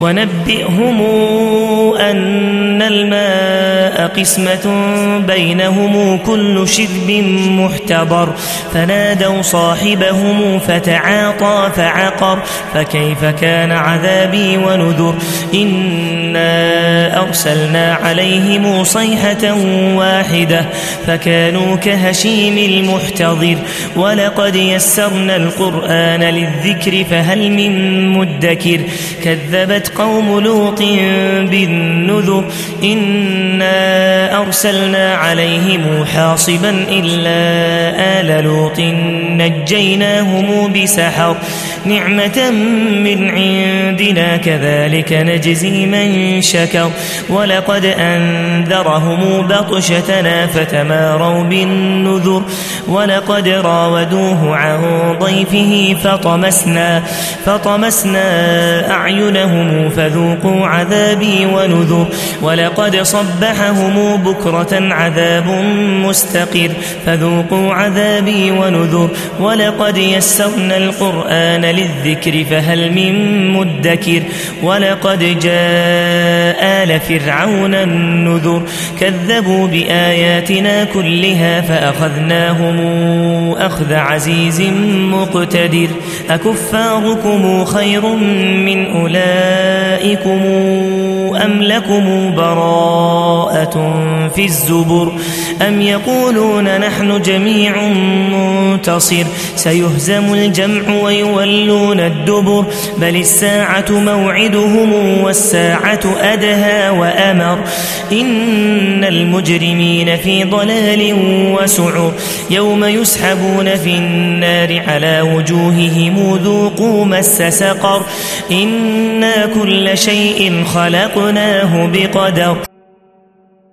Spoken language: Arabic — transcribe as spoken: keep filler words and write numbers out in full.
ونبئهم أن الماء قسمة بينهم كل شرب محتضر فنادوا صاحبهم فتعاطى فعقر فكيف كان عذابي ونذر إنا أرسلنا عليهم صيحة واحدة فكانوا كهشيم المحتضر ولقد يسرنا القرآن للذكر فهل من مدكر كذبت قوم لوط بالنذر إنا أرسلنا عليهم حاصبا إلا آل لوط نجيناهم بسحر نعمة من عندنا كذلك نجزي من شكر ولقد أنذرهم بطشتنا فتماروا بالنذر ولقد راودوه عن ضيفه فطمسنا فطمسنا أعينهم فذوقوا عذابي ونذر ولقد صبحهم بكرة عذاب مستقر فذوقوا عذابي ونذر ولقد يسرنا القرآن للذكر فهل من مدكر ولقد جاء آل فرعون النذر كذبوا بآياتنا كلها فأخذناهم أخذ عزيز مقتدر أكفاركم خير من أولئكم أم لكم براءة في الزبر أم يقولون نحن جميع منتصر سيهزم الجمع ويولون الدبر بل الساعة موعدهم والساعة أدهى وأمر إن المجرمين في ضلال وسعر يوم يسحبون في النار على وجوههم ذوقوا مس سقر إنا كل شيء خلقناه بقدر.